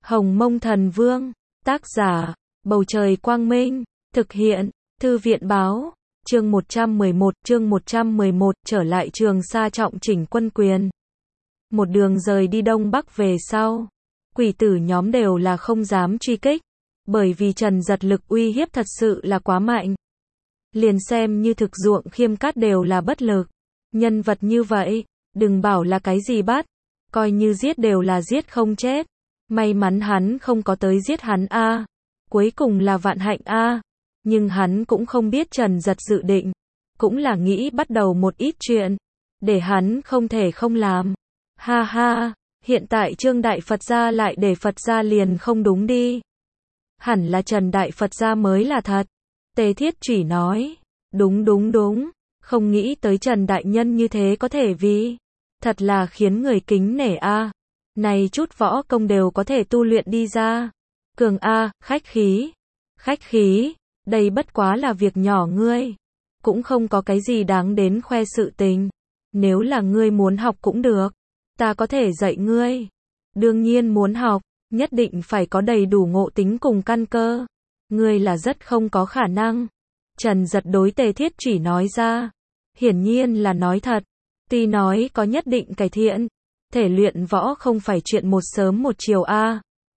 Hồng Mông Thần Vương, tác giả, Bầu Trời Quang Minh, thực hiện, Thư viện Báo, chương 111, trở lại Trường Sa trọng chỉnh quân quyền. Một đường rời đi Đông Bắc về sau, quỷ tử nhóm đều là không dám truy kích, bởi vì Trần Giật lực uy hiếp thật sự là quá mạnh. Liền xem như Thực Ruộng Khiêm Cát đều là bất lực. Nhân vật như vậy, đừng bảo là cái gì bắt, coi như giết đều là giết không chết. May mắn hắn không có tới giết hắn a, cuối cùng là vạn hạnh a. Nhưng hắn cũng không biết Trần Giật dự định, cũng là nghĩ bắt đầu một ít chuyện, để hắn không thể không làm. Ha ha, hiện tại Trương Đại Phật gia lại để Phật gia liền không đúng đi. Hẳn là Trần Đại Phật gia mới là thật. Tề Thiết Chỉ nói, đúng, không nghĩ tới Trần Đại Nhân như thế có thể vì, thật là khiến người kính nể a. Này chút võ công đều có thể tu luyện đi ra. Cường a, khách khí, đây bất quá là việc nhỏ ngươi, cũng không có cái gì đáng đến khoe sự tình. Nếu là ngươi muốn học cũng được, ta có thể dạy ngươi. Đương nhiên muốn học, nhất định phải có đầy đủ ngộ tính cùng căn cơ. Ngươi là rất không có khả năng. Trần Giật đối Tề Thiết Chỉ nói ra, hiển nhiên là nói thật. Tuy nói có nhất định cải thiện, thể luyện võ không phải chuyện một sớm một chiều a.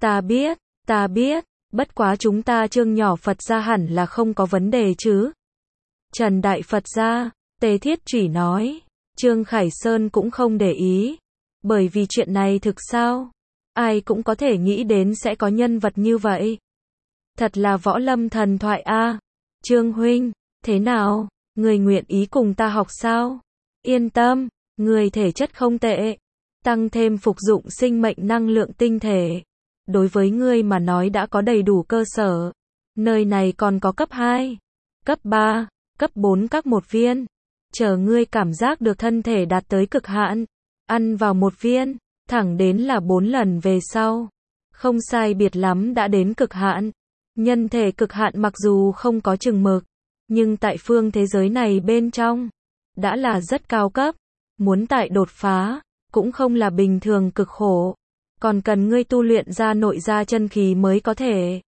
Ta biết, bất quá chúng ta Trương nhỏ Phật gia hẳn là không có vấn đề chứ. Trần Đại Phật gia, Tề Thiết Chỉ nói, Trương Khải Sơn cũng không để ý, bởi vì chuyện này thực sao, ai cũng có thể nghĩ đến sẽ có nhân vật như vậy. Thật là võ lâm thần thoại a. Trương huynh, thế nào, người nguyện ý cùng ta học sao? Yên tâm, người thể chất không tệ, tăng thêm phục dụng sinh mệnh năng lượng tinh thể, đối với ngươi mà nói đã có đầy đủ cơ sở. Nơi này còn có cấp 2, cấp 3, cấp 4 các một viên. Chờ ngươi cảm giác được thân thể đạt tới cực hạn, ăn vào một viên, thẳng đến là 4 lần về sau. Không sai biệt lắm đã đến cực hạn. Nhân thể cực hạn mặc dù không có chừng mực, nhưng tại phương thế giới này bên trong, đã là rất cao cấp. Muốn tại đột phá, cũng không là bình thường cực khổ, còn cần ngươi tu luyện ra nội gia chân khí mới có thể.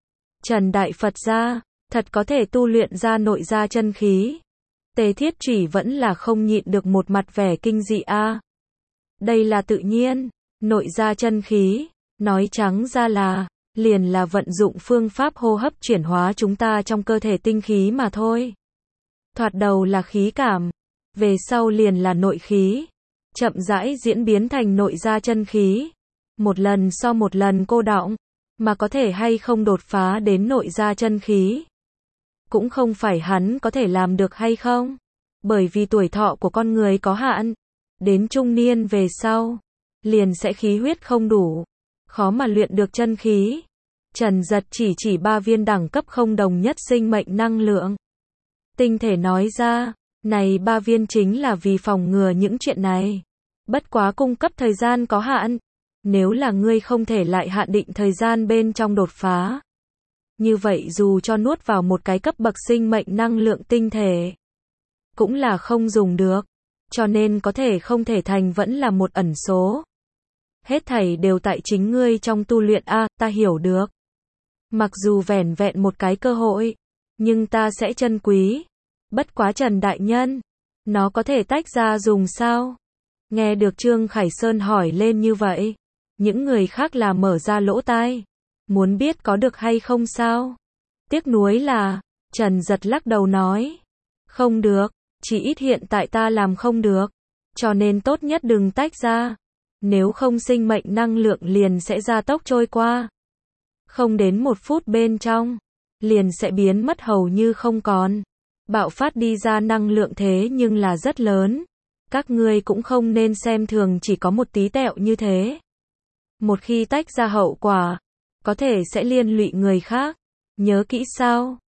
Trần Đại Phật gia, thật có thể tu luyện ra nội gia chân khí. Tề Thiết Chỉ vẫn là không nhịn được một mặt vẻ kinh dị a. Đây là tự nhiên, nội gia chân khí, nói trắng ra là, liền là vận dụng phương pháp hô hấp chuyển hóa chúng ta trong cơ thể tinh khí mà thôi. Thoạt đầu là khí cảm, về sau liền là nội khí, chậm rãi diễn biến thành nội gia chân khí. Một lần so một lần cô đọng, mà có thể hay không đột phá đến nội gia chân khí, cũng không phải hắn có thể làm được hay không, bởi vì tuổi thọ của con người có hạn, đến trung niên về sau, liền sẽ khí huyết không đủ, khó mà luyện được chân khí. Trần Giật chỉ 3 viên đẳng cấp không đồng nhất sinh mệnh năng lượng tinh thể nói ra, này 3 viên chính là vì phòng ngừa những chuyện này. Bất quá cung cấp thời gian có hạn, nếu là ngươi không thể lại hạn định thời gian bên trong đột phá, như vậy dù cho nuốt vào một cái cấp bậc sinh mệnh năng lượng tinh thể, cũng là không dùng được, cho nên có thể không thể thành vẫn là một ẩn số. Hết thảy đều tại chính ngươi trong tu luyện a, ta hiểu được. Mặc dù vẻn vẹn một cái cơ hội, nhưng ta sẽ trân quý. Bất quá Trần Đại Nhân, nó có thể tách ra dùng sao? Nghe được Trương Khải Sơn hỏi lên như vậy, những người khác là mở ra lỗ tai, muốn biết có được hay không sao? Tiếc nuối là, Trần Giật lắc đầu nói, không được, chỉ ít hiện tại ta làm không được, cho nên tốt nhất đừng tách ra, nếu không sinh mệnh năng lượng liền sẽ gia tốc trôi qua. Không đến 1 phút bên trong, liền sẽ biến mất hầu như không còn. Bạo phát đi ra năng lượng thế nhưng là rất lớn. Các ngươi cũng không nên xem thường chỉ có một tí tẹo như thế. Một khi tách ra hậu quả, có thể sẽ liên lụy người khác. Nhớ kỹ sao?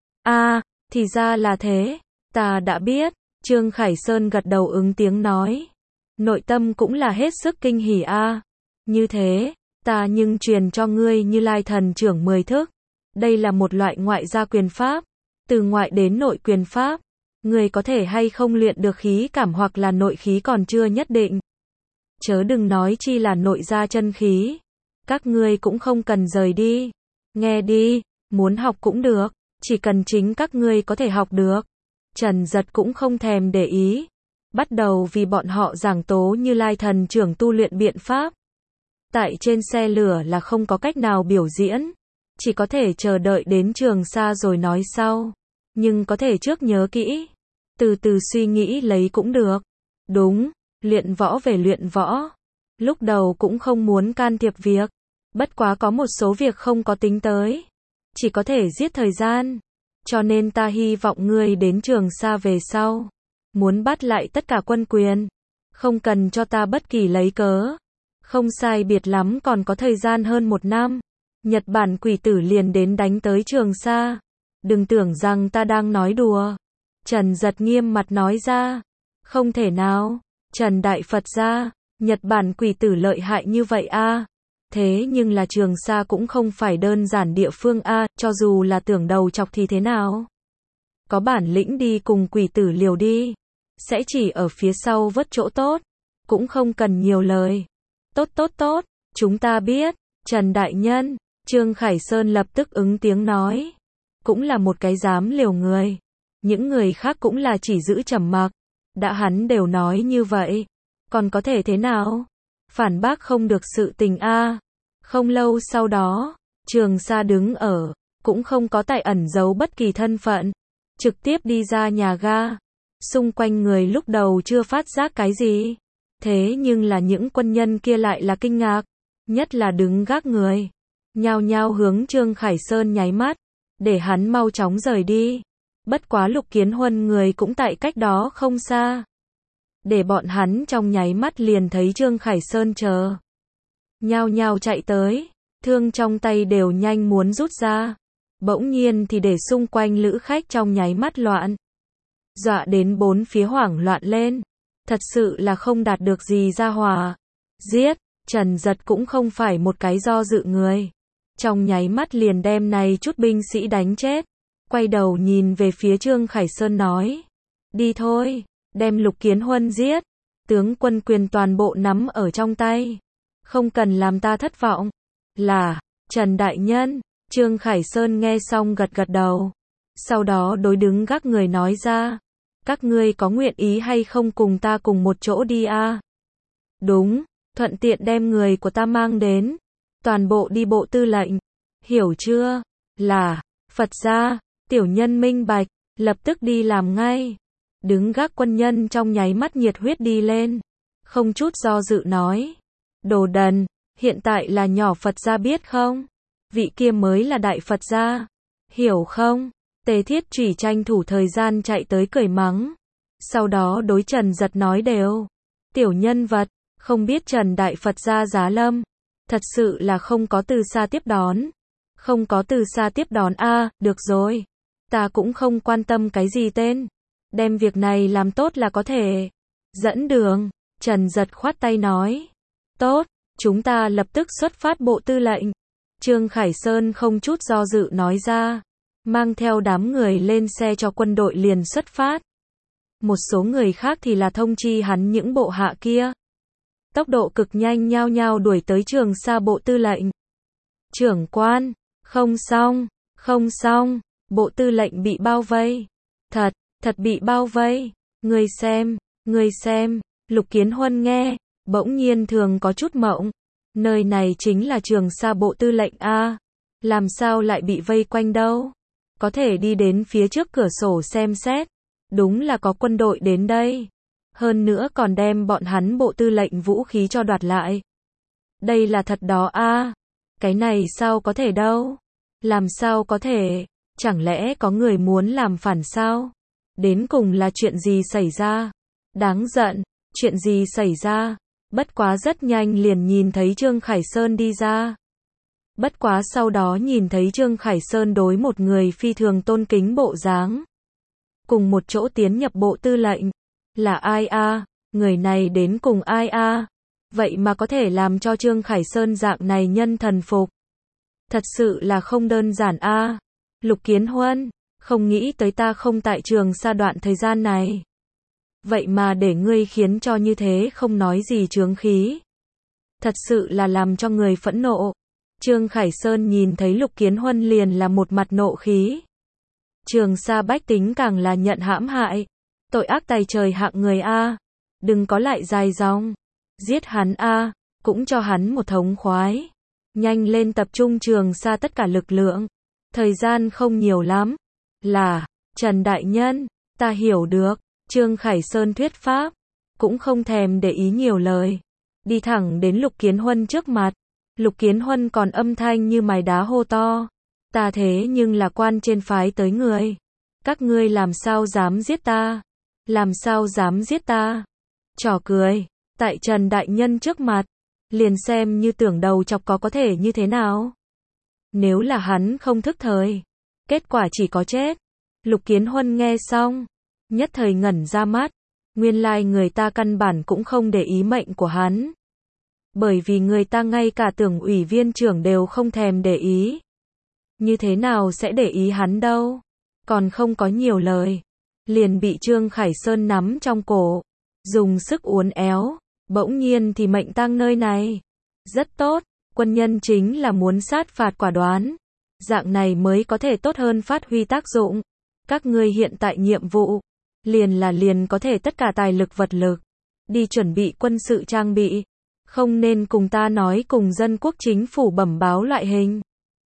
Thì ra là thế. Ta đã biết. Trương Khải Sơn gật đầu ứng tiếng nói. Nội tâm cũng là hết sức kinh hỉ a. Như thế, ta nhưng truyền cho ngươi Như Lai thần trưởng 10 thức. Đây là một loại ngoại gia quyền pháp. Từ ngoại đến nội quyền pháp, người có thể hay không luyện được khí cảm hoặc là nội khí còn chưa nhất định. Chớ đừng nói chi là nội gia chân khí. Các ngươi cũng không cần rời đi. Nghe đi, muốn học cũng được, chỉ cần chính các ngươi có thể học được. Trần Giật cũng không thèm để ý. Bắt đầu vì bọn họ giảng Tố Như Lai thần trưởng tu luyện biện pháp. Tại trên xe lửa là không có cách nào biểu diễn. Chỉ có thể chờ đợi đến Trường Sa rồi nói sau. Nhưng có thể trước nhớ kỹ. Từ từ suy nghĩ lấy cũng được. Đúng, luyện võ về luyện võ. Lúc đầu cũng không muốn can thiệp việc. Bất quá có một số việc không có tính tới. Chỉ có thể giết thời gian. Cho nên ta hy vọng ngươi đến Trường Sa về sau. Muốn bắt lại tất cả quân quyền. Không cần cho ta bất kỳ lấy cớ. Không sai biệt lắm còn có thời gian hơn 1 năm. Nhật Bản quỷ tử liền đến đánh tới Trường Sa. Đừng tưởng rằng ta đang nói đùa. Trần Giật nghiêm mặt nói ra. Không thể nào. Trần Đại Phật gia, Nhật Bản quỷ tử lợi hại như vậy a. Thế nhưng là Trường Sa cũng không phải đơn giản địa phương a, cho dù là tưởng đầu chọc thì thế nào? Có bản lĩnh đi cùng quỷ tử liều đi. Sẽ chỉ ở phía sau vớt chỗ tốt. Cũng không cần nhiều lời. Tốt tốt tốt, chúng ta biết. Trần Đại Nhân, Trương Khải Sơn lập tức ứng tiếng nói. Cũng là một cái dám liều người. Những người khác cũng là chỉ giữ trầm mặc. Đã hắn đều nói như vậy. Còn có thể thế nào? Phản bác không được sự tình a. Không lâu sau đó, Trường Sa đứng ở, cũng không có tại ẩn giấu bất kỳ thân phận. Trực tiếp đi ra nhà ga. Xung quanh người lúc đầu chưa phát giác cái gì. Thế nhưng là những quân nhân kia lại là kinh ngạc. Nhất là đứng gác người. Nhao nhao hướng Trương Khải Sơn nháy mắt. Để hắn mau chóng rời đi. Bất quá Lục Kiến Huân người cũng tại cách đó không xa. Để bọn hắn trong nháy mắt liền thấy Trương Khải Sơn chờ. Nhao nhao chạy tới. Thương trong tay đều nhanh muốn rút ra. Bỗng nhiên thì để xung quanh lữ khách trong nháy mắt loạn. Dọa đến bốn phía hoảng loạn lên. Thật sự là không đạt được gì ra hòa. Giết, Trần Giật cũng không phải một cái do dự người. Trong nháy mắt liền đem này chút binh sĩ đánh chết. Quay đầu nhìn về phía Trương Khải Sơn nói. Đi thôi, đem Lục Kiến Huân giết. Tướng quân quyền toàn bộ nắm ở trong tay. Không cần làm ta thất vọng. Là, Trần Đại Nhân. Trương Khải Sơn nghe xong gật gật đầu. Sau đó đối đứng gác người nói ra. Các ngươi có nguyện ý hay không cùng ta cùng một chỗ đi a? Đúng, thuận tiện đem người của ta mang đến. Toàn bộ đi bộ tư lệnh. Hiểu chưa? Là, Phật gia, tiểu nhân minh bạch, lập tức đi làm ngay. Đứng gác quân nhân trong nháy mắt nhiệt huyết đi lên. Không chút do dự nói. Đồ đần, hiện tại là nhỏ Phật gia biết không? Vị kia mới là đại Phật gia. Hiểu không? Tề Thiết Chủy tranh thủ thời gian chạy tới cười mắng. Sau đó đối Trần Giật nói đều. Tiểu nhân vật, không biết Trần Đại Phật gia giá lâm. Thật sự là không có từ xa tiếp đón. Không có từ xa tiếp đón a, được rồi. Ta cũng không quan tâm cái gì tên. Đem việc này làm tốt là có thể. Dẫn đường, Trần Giật khoát tay nói. Tốt, chúng ta lập tức xuất phát bộ tư lệnh. Trương Khải Sơn không chút do dự nói ra. Mang theo đám người lên xe cho quân đội liền xuất phát. Một số người khác thì là thông chi hắn những bộ hạ kia. Tốc độ cực nhanh nhao nhao đuổi tới Trường Sa bộ tư lệnh. Trưởng quan, không xong, bộ tư lệnh bị bao vây. Thật bị bao vây. Ngươi xem, Lục Kiến Huân nghe, bỗng nhiên thường có chút mộng. Nơi này chính là Trường Sa bộ tư lệnh a, làm sao lại bị vây quanh đâu? Có thể đi đến phía trước cửa sổ xem xét. Đúng là có quân đội đến đây. Hơn nữa còn đem bọn hắn bộ tư lệnh vũ khí cho đoạt lại. Đây là thật đó a. Cái này sao có thể đâu? Làm sao có thể? Chẳng lẽ có người muốn làm phản sao? Đến cùng là chuyện gì xảy ra? Đáng giận, chuyện gì xảy ra? Bất quá rất nhanh liền nhìn thấy Trương Khải Sơn đi ra. Bất quá sau đó nhìn thấy Trương Khải Sơn đối một người phi thường tôn kính bộ dáng. Cùng một chỗ tiến nhập bộ tư lệnh. Là ai a? Người này đến cùng ai a? Vậy mà có thể làm cho Trương Khải Sơn dạng này nhân thần phục. Thật sự là không đơn giản a. Lục Kiến Huân, không nghĩ tới ta không tại Trường Sa đoạn thời gian này. Vậy mà để ngươi khiến cho như thế không nói gì chướng khí. thật sự là làm cho người phẫn nộ. Trương Khải Sơn nhìn thấy Lục Kiến Huân liền là một mặt nộ khí. Trường Sa bách tính càng là nhận hãm hại. Tội ác tày trời hạng người a, đừng có lại dài dòng. Giết hắn a, cũng cho hắn một thống khoái. Nhanh lên tập trung Trường Sa tất cả lực lượng. Thời gian không nhiều lắm. Là, Trần Đại Nhân, ta hiểu được. Trương Khải Sơn thuyết pháp, cũng không thèm để ý nhiều lời. Đi thẳng đến Lục Kiến Huân trước mặt. Lục Kiến Huân còn âm thanh như mài đá hô to. Ta thế nhưng là quan trên phái tới người. Các ngươi làm sao dám giết ta? Làm sao dám giết ta? Trò cười, tại Trần Đại Nhân trước mặt, liền xem như tưởng đầu chọc có thể như thế nào. Nếu là hắn không thức thời, kết quả chỉ có chết. Lục Kiến Huân nghe xong, nhất thời ngẩn ra mắt. Nguyên lai người ta căn bản cũng không để ý mệnh của hắn. Bởi vì người ta ngay cả tưởng ủy viên trưởng đều không thèm để ý. Như thế nào sẽ để ý hắn đâu? Còn không có nhiều lời. Liền bị Trương Khải Sơn nắm trong cổ. Dùng sức uốn éo. Bỗng nhiên thì mệnh tang nơi này. Rất tốt. Quân nhân chính là muốn sát phạt quả đoán. Dạng này mới có thể tốt hơn phát huy tác dụng. Các ngươi hiện tại nhiệm vụ. Liền có thể tất cả tài lực vật lực. Đi chuẩn bị quân sự trang bị. Không nên cùng ta nói cùng dân quốc chính phủ bẩm báo loại hình.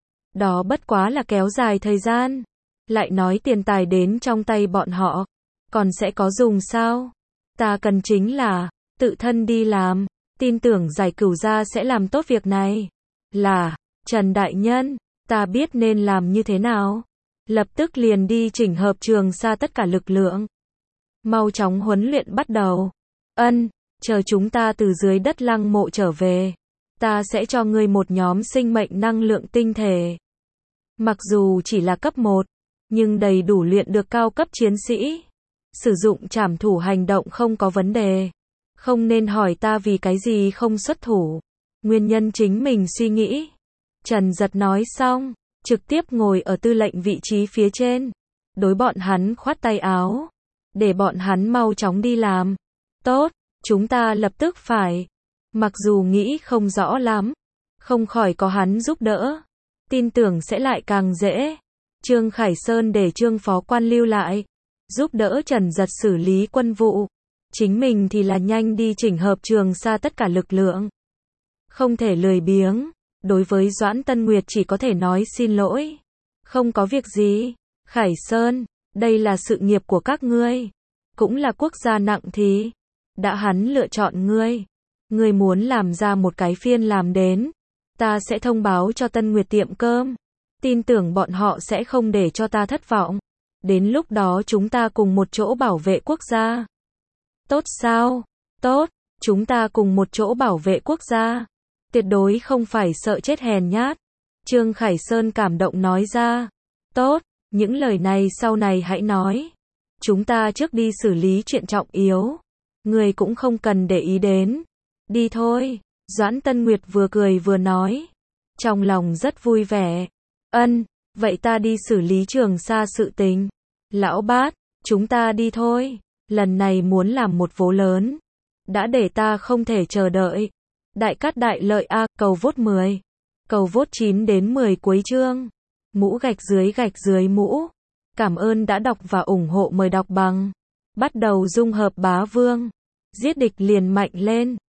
Đó bất quá là kéo dài thời gian. Lại nói tiền tài đến trong tay bọn họ. Còn sẽ có dùng sao? Ta cần chính là tự thân đi làm. Tin tưởng Giải Cửu gia sẽ làm tốt việc này. Là, Trần Đại Nhân, ta biết nên làm như thế nào. Lập tức liền đi chỉnh hợp Trường Sa tất cả lực lượng. Mau chóng huấn luyện bắt đầu. Ân, chờ chúng ta từ dưới đất lăng mộ trở về. Ta sẽ cho ngươi một nhóm sinh mệnh năng lượng tinh thể. Mặc dù chỉ là cấp 1, nhưng đầy đủ luyện được cao cấp chiến sĩ. Sử dụng trảm thủ hành động không có vấn đề. Không nên hỏi ta vì cái gì không xuất thủ. Nguyên nhân chính mình suy nghĩ. Trần Giật nói xong, trực tiếp ngồi ở tư lệnh vị trí phía trên. Đối bọn hắn khoát tay áo. Để bọn hắn mau chóng đi làm. Tốt, chúng ta lập tức phải. Mặc dù nghĩ không rõ lắm. Không khỏi có hắn giúp đỡ. Tin tưởng sẽ lại càng dễ. Trương Khải Sơn để Trương Phó Quan lưu lại. Giúp đỡ Trần Giật xử lý quân vụ. Chính mình thì là nhanh đi chỉnh hợp Trường Sa tất cả lực lượng. Không thể lười biếng. Đối với Doãn Tân Nguyệt chỉ có thể nói xin lỗi. Không có việc gì. Khải Sơn, đây là sự nghiệp của các ngươi. Cũng là quốc gia nặng thì. Đã hắn lựa chọn ngươi. Ngươi muốn làm ra một cái phiên làm đến. Ta sẽ thông báo cho Tân Nguyệt tiệm cơm. Tin tưởng bọn họ sẽ không để cho ta thất vọng. Đến lúc đó chúng ta cùng một chỗ bảo vệ quốc gia. Tốt sao? Tốt, chúng ta cùng một chỗ bảo vệ quốc gia. Tuyệt đối không phải sợ chết hèn nhát. Trương Khải Sơn cảm động nói ra. Tốt, những lời này sau này hãy nói. Chúng ta trước đi xử lý chuyện trọng yếu. Người cũng không cần để ý đến. Đi thôi. Doãn Tân Nguyệt vừa cười vừa nói. Trong lòng rất vui vẻ. Ân, vậy ta đi xử lý Trường Sa sự tình. Lão Bát, chúng ta đi thôi. Lần này muốn làm một vố lớn. Đã để ta không thể chờ đợi. Đại cát đại lợi a, cầu vote 10. Cầu vote 9 đến 10 cuối chương. Mũ gạch dưới mũ. Cảm ơn đã đọc và ủng hộ, mời đọc bằng. Bắt đầu dung hợp bá vương. Giết địch liền mạnh lên.